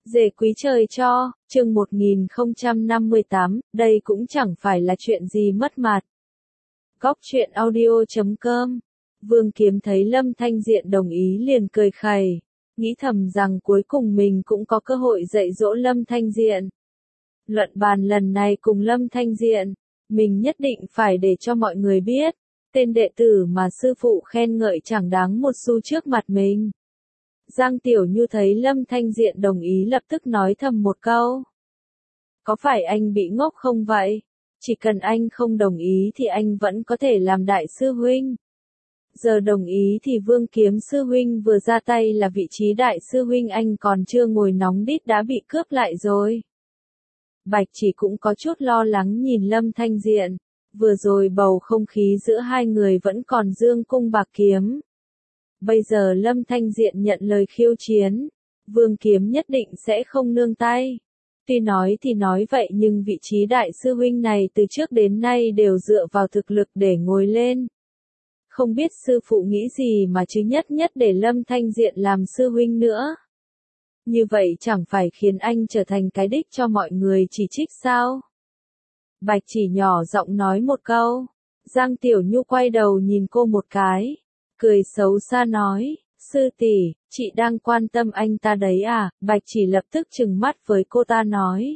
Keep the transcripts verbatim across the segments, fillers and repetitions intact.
Dề quý trời cho, chương một nghìn không trăm năm mươi tám, đây cũng chẳng phải là chuyện gì mất mặt. Góc truyện audio chấm com. Vương Kiếm thấy Lâm Thanh Diện đồng ý liền cười khẩy, nghĩ thầm rằng cuối cùng mình cũng có cơ hội dạy dỗ Lâm Thanh Diện. Luận bàn lần này cùng Lâm Thanh Diện, mình nhất định phải để cho mọi người biết, tên đệ tử mà sư phụ khen ngợi chẳng đáng một xu trước mặt mình. Giang Tiểu Nhu thấy Lâm Thanh Diện đồng ý lập tức nói thầm một câu. Có phải anh bị ngốc không vậy? Chỉ cần anh không đồng ý thì anh vẫn có thể làm đại sư huynh. Giờ đồng ý thì Vương Kiếm sư huynh vừa ra tay là vị trí đại sư huynh anh còn chưa ngồi nóng đít đã bị cướp lại rồi. Bạch Chỉ cũng có chút lo lắng nhìn Lâm Thanh Diện, vừa rồi bầu không khí giữa hai người vẫn còn dương cung bạc kiếm. Bây giờ Lâm Thanh Diện nhận lời khiêu chiến, Vương Kiếm nhất định sẽ không nương tay. Tuy nói thì nói vậy nhưng vị trí đại sư huynh này từ trước đến nay đều dựa vào thực lực để ngồi lên. Không biết sư phụ nghĩ gì mà chứ nhất nhất để Lâm Thanh Diện làm sư huynh nữa. Như vậy chẳng phải khiến anh trở thành cái đích cho mọi người chỉ trích sao? Bạch Chỉ nhỏ giọng nói một câu. Giang Tiểu Nhu quay đầu nhìn cô một cái, cười xấu xa nói, sư tỷ, chị đang quan tâm anh ta đấy à? Bạch Chỉ lập tức trừng mắt với cô ta nói.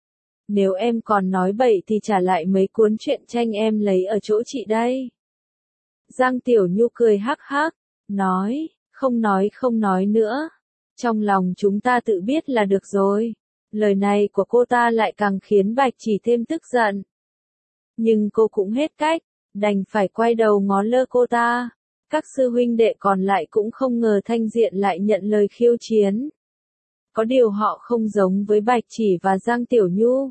Nếu em còn nói bậy thì trả lại mấy cuốn truyện tranh em lấy ở chỗ chị đây. Giang Tiểu Nhu cười hắc hắc, nói, không nói không nói nữa. Trong lòng chúng ta tự biết là được rồi. Lời này của cô ta lại càng khiến Bạch Chỉ thêm tức giận. Nhưng cô cũng hết cách, đành phải quay đầu ngó lơ cô ta. Các sư huynh đệ còn lại cũng không ngờ Thanh Diện lại nhận lời khiêu chiến. Có điều họ không giống với Bạch Chỉ và Giang Tiểu Nhu.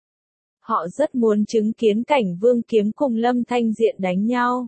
Họ rất muốn chứng kiến cảnh Vương Kiếm cùng Lâm Thanh Diện đánh nhau.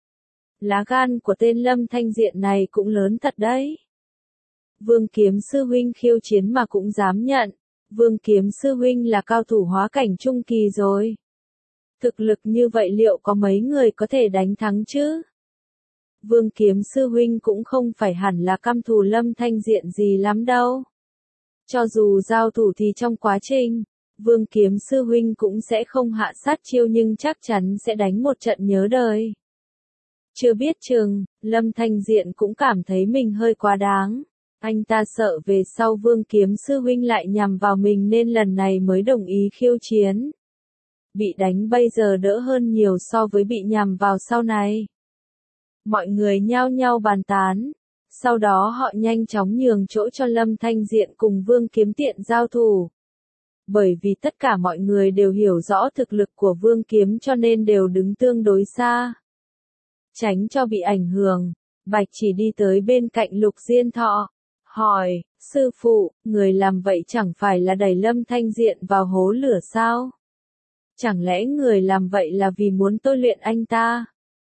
Lá gan của tên Lâm Thanh Diện này cũng lớn thật đấy. Vương Kiếm sư huynh khiêu chiến mà cũng dám nhận. Vương Kiếm sư huynh là cao thủ hóa cảnh trung kỳ rồi. Thực lực như vậy liệu có mấy người có thể đánh thắng chứ? Vương Kiếm sư huynh cũng không phải hẳn là căm thù Lâm Thanh Diện gì lắm đâu. Cho dù giao thủ thì trong quá trình, Vương Kiếm sư huynh cũng sẽ không hạ sát chiêu nhưng chắc chắn sẽ đánh một trận nhớ đời. Chưa biết chừng, Lâm Thanh Diện cũng cảm thấy mình hơi quá đáng. Anh ta sợ về sau Vương Kiếm sư huynh lại nhằm vào mình nên lần này mới đồng ý khiêu chiến. Bị đánh bây giờ đỡ hơn nhiều so với bị nhằm vào sau này. Mọi người nhao nhao bàn tán. Sau đó họ nhanh chóng nhường chỗ cho Lâm Thanh Diện cùng Vương Kiếm tiện giao thủ. Bởi vì tất cả mọi người đều hiểu rõ thực lực của Vương Kiếm cho nên đều đứng tương đối xa. Tránh cho bị ảnh hưởng, Bạch Chỉ đi tới bên cạnh Lục Diên Thọ. Hỏi, sư phụ, người làm vậy chẳng phải là đẩy Lâm Thanh Diện vào hố lửa sao? Chẳng lẽ người làm vậy là vì muốn tôi luyện anh ta?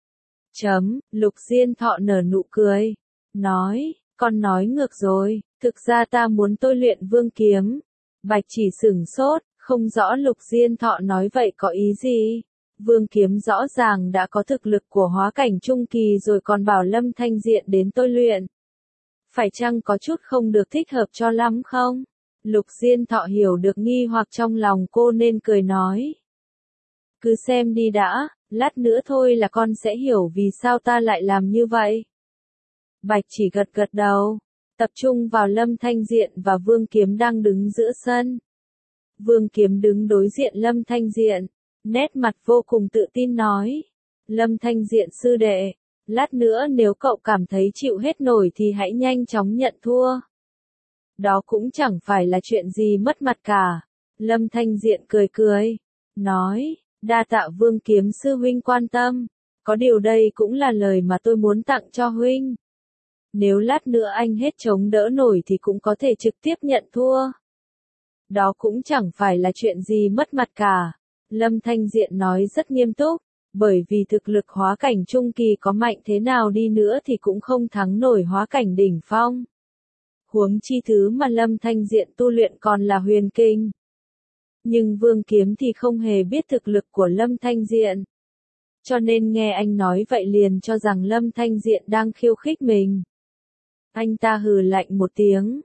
Chấm, Lục Diên Thọ nở nụ cười. Nói, con nói ngược rồi, thực ra ta muốn tôi luyện Vương Kiếm. Bạch Chỉ sửng sốt, không rõ Lục Diên Thọ nói vậy có ý gì? Vương Kiếm rõ ràng đã có thực lực của hóa cảnh trung kỳ rồi còn bảo Lâm Thanh Diện đến tôi luyện. Phải chăng có chút không được thích hợp cho lắm không? Lục Diên Thọ hiểu được nghi hoặc trong lòng cô nên cười nói. Cứ xem đi đã, lát nữa thôi là con sẽ hiểu vì sao ta lại làm như vậy. Bạch Chỉ gật gật đầu, tập trung vào Lâm Thanh Diện và Vương Kiếm đang đứng giữa sân. Vương Kiếm đứng đối diện Lâm Thanh Diện, nét mặt vô cùng tự tin nói. Lâm Thanh Diện sư đệ, lát nữa nếu cậu cảm thấy chịu hết nổi thì hãy nhanh chóng nhận thua. Đó cũng chẳng phải là chuyện gì mất mặt cả. Lâm Thanh Diện cười cười, nói, đa tạ Vương Kiếm sư huynh quan tâm. Có điều đây cũng là lời mà tôi muốn tặng cho huynh. Nếu lát nữa anh hết chống đỡ nổi thì cũng có thể trực tiếp nhận thua. Đó cũng chẳng phải là chuyện gì mất mặt cả. Lâm Thanh Diện nói rất nghiêm túc. Bởi vì thực lực hóa cảnh trung kỳ có mạnh thế nào đi nữa thì cũng không thắng nổi hóa cảnh đỉnh phong. Huống chi thứ mà Lâm Thanh Diện tu luyện còn là huyền kinh. Nhưng Vương Kiếm thì không hề biết thực lực của Lâm Thanh Diện. Cho nên nghe anh nói vậy liền cho rằng Lâm Thanh Diện đang khiêu khích mình. Anh ta hừ lạnh một tiếng.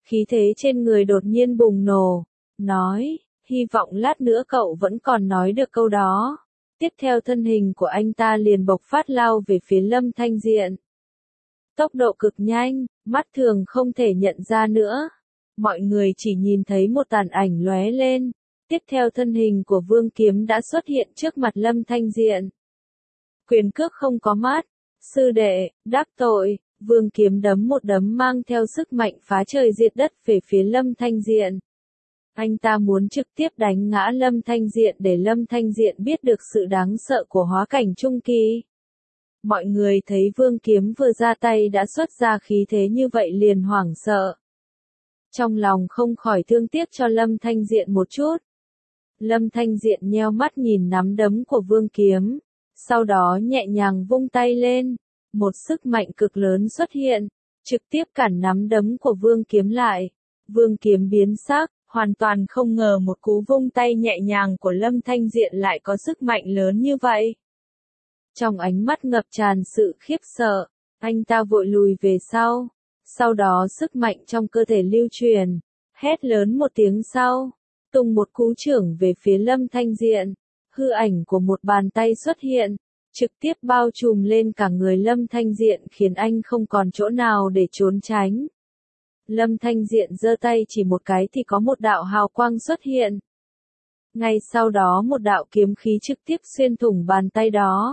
khí thế trên người đột nhiên bùng nổ, nói, hy vọng lát nữa cậu vẫn còn nói được câu đó. Tiếp theo thân hình của anh ta liền bộc phát lao về phía Lâm Thanh Diện. Tốc độ cực nhanh, mắt thường không thể nhận ra nữa. Mọi người chỉ nhìn thấy một tàn ảnh lóe lên. Tiếp theo thân hình của Vương Kiếm đã xuất hiện trước mặt Lâm Thanh Diện. Quyền cước không có mắt. Sư đệ, đắc tội. Vương Kiếm đấm một đấm mang theo sức mạnh phá trời diệt đất về phía Lâm Thanh Diện. Anh ta muốn trực tiếp đánh ngã Lâm Thanh Diện để Lâm Thanh Diện biết được sự đáng sợ của hóa cảnh trung kỳ. Mọi người thấy Vương Kiếm vừa ra tay đã xuất ra khí thế như vậy liền hoảng sợ. Trong lòng không khỏi thương tiếc cho Lâm Thanh Diện một chút. Lâm Thanh Diện nheo mắt nhìn nắm đấm của Vương Kiếm, sau đó nhẹ nhàng vung tay lên, một sức mạnh cực lớn xuất hiện, trực tiếp cản nắm đấm của Vương Kiếm lại. Vương Kiếm biến sắc, hoàn toàn không ngờ một cú vung tay nhẹ nhàng của Lâm Thanh Diện lại có sức mạnh lớn như vậy. Trong ánh mắt ngập tràn sự khiếp sợ, anh ta vội lùi về sau, sau đó sức mạnh trong cơ thể lưu truyền, hét lớn một tiếng sau, tung một cú chưởng về phía Lâm Thanh Diện, hư ảnh của một bàn tay xuất hiện, trực tiếp bao trùm lên cả người Lâm Thanh Diện khiến anh không còn chỗ nào để trốn tránh. Lâm Thanh Diện giơ tay chỉ một cái thì có một đạo hào quang xuất hiện. Ngay sau đó một đạo kiếm khí trực tiếp xuyên thủng bàn tay đó.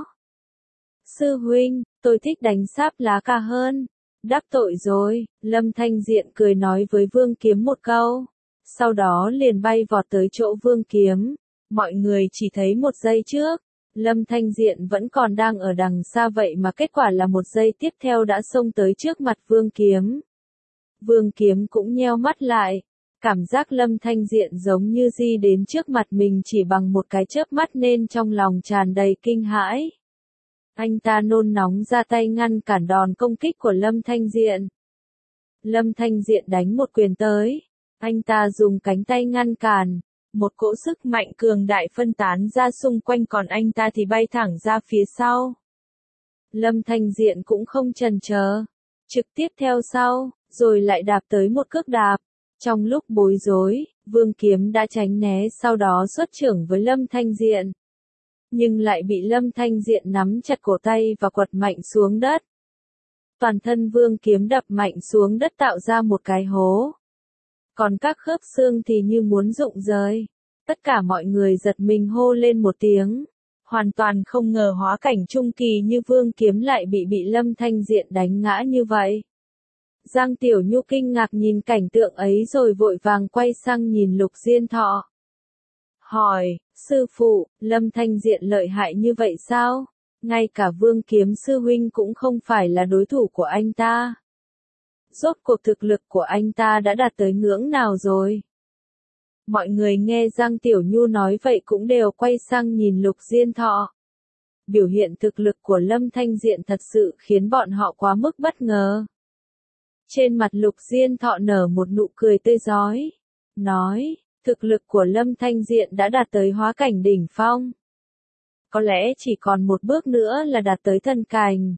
Sư huynh, tôi thích đánh sáp lá cà hơn. Đắc tội rồi, Lâm Thanh Diện cười nói với Vương Kiếm một câu. Sau đó liền bay vọt tới chỗ Vương Kiếm. Mọi người chỉ thấy một giây trước. Lâm Thanh Diện vẫn còn đang ở đằng xa vậy mà kết quả là một giây tiếp theo đã xông tới trước mặt Vương Kiếm. Vương Kiếm cũng nheo mắt lại. Cảm giác Lâm Thanh Diện giống như di đến trước mặt mình chỉ bằng một cái chớp mắt nên trong lòng tràn đầy kinh hãi. Anh ta nôn nóng ra tay ngăn cản đòn công kích của Lâm Thanh Diện. Lâm Thanh Diện đánh một quyền tới. Anh ta dùng cánh tay ngăn cản. Một cỗ sức mạnh cường đại phân tán ra xung quanh còn anh ta thì bay thẳng ra phía sau. Lâm Thanh Diện cũng không chần chờ. Trực tiếp theo sau, rồi lại đạp tới một cước đạp. Trong lúc bối rối, Vương Kiếm đã tránh né sau đó xuất chưởng với Lâm Thanh Diện. Nhưng lại bị Lâm Thanh Diện nắm chặt cổ tay và quật mạnh xuống đất. Toàn thân Vương Kiếm đập mạnh xuống đất tạo ra một cái hố. Còn các khớp xương thì như muốn rụng rời. Tất cả mọi người giật mình hô lên một tiếng. Hoàn toàn không ngờ hóa cảnh trung kỳ như Vương Kiếm lại bị bị Lâm Thanh Diện đánh ngã như vậy. Giang Tiểu Nhu kinh ngạc nhìn cảnh tượng ấy rồi vội vàng quay sang nhìn Lục Diên Thọ. Hỏi, sư phụ, Lâm Thanh Diện lợi hại như vậy sao? Ngay cả Vương Kiếm sư huynh cũng không phải là đối thủ của anh ta. Rốt cuộc thực lực của anh ta đã đạt tới ngưỡng nào rồi? Mọi người nghe Giang Tiểu Nhu nói vậy cũng đều quay sang nhìn Lục Diên Thọ. Biểu hiện thực lực của Lâm Thanh Diện thật sự khiến bọn họ quá mức bất ngờ. Trên mặt Lục Diên Thọ nở một nụ cười tươi rói. Nói, thực lực của Lâm Thanh Diện đã đạt tới hóa cảnh đỉnh phong. Có lẽ chỉ còn một bước nữa là đạt tới thần cảnh.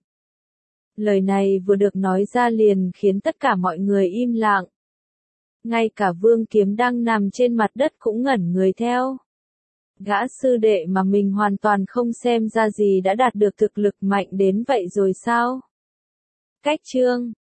Lời này vừa được nói ra liền khiến tất cả mọi người im lặng. Ngay cả Vương Kiếm đang nằm trên mặt đất cũng ngẩn người theo. Gã sư đệ mà mình hoàn toàn không xem ra gì đã đạt được thực lực mạnh đến vậy rồi sao? Cách chương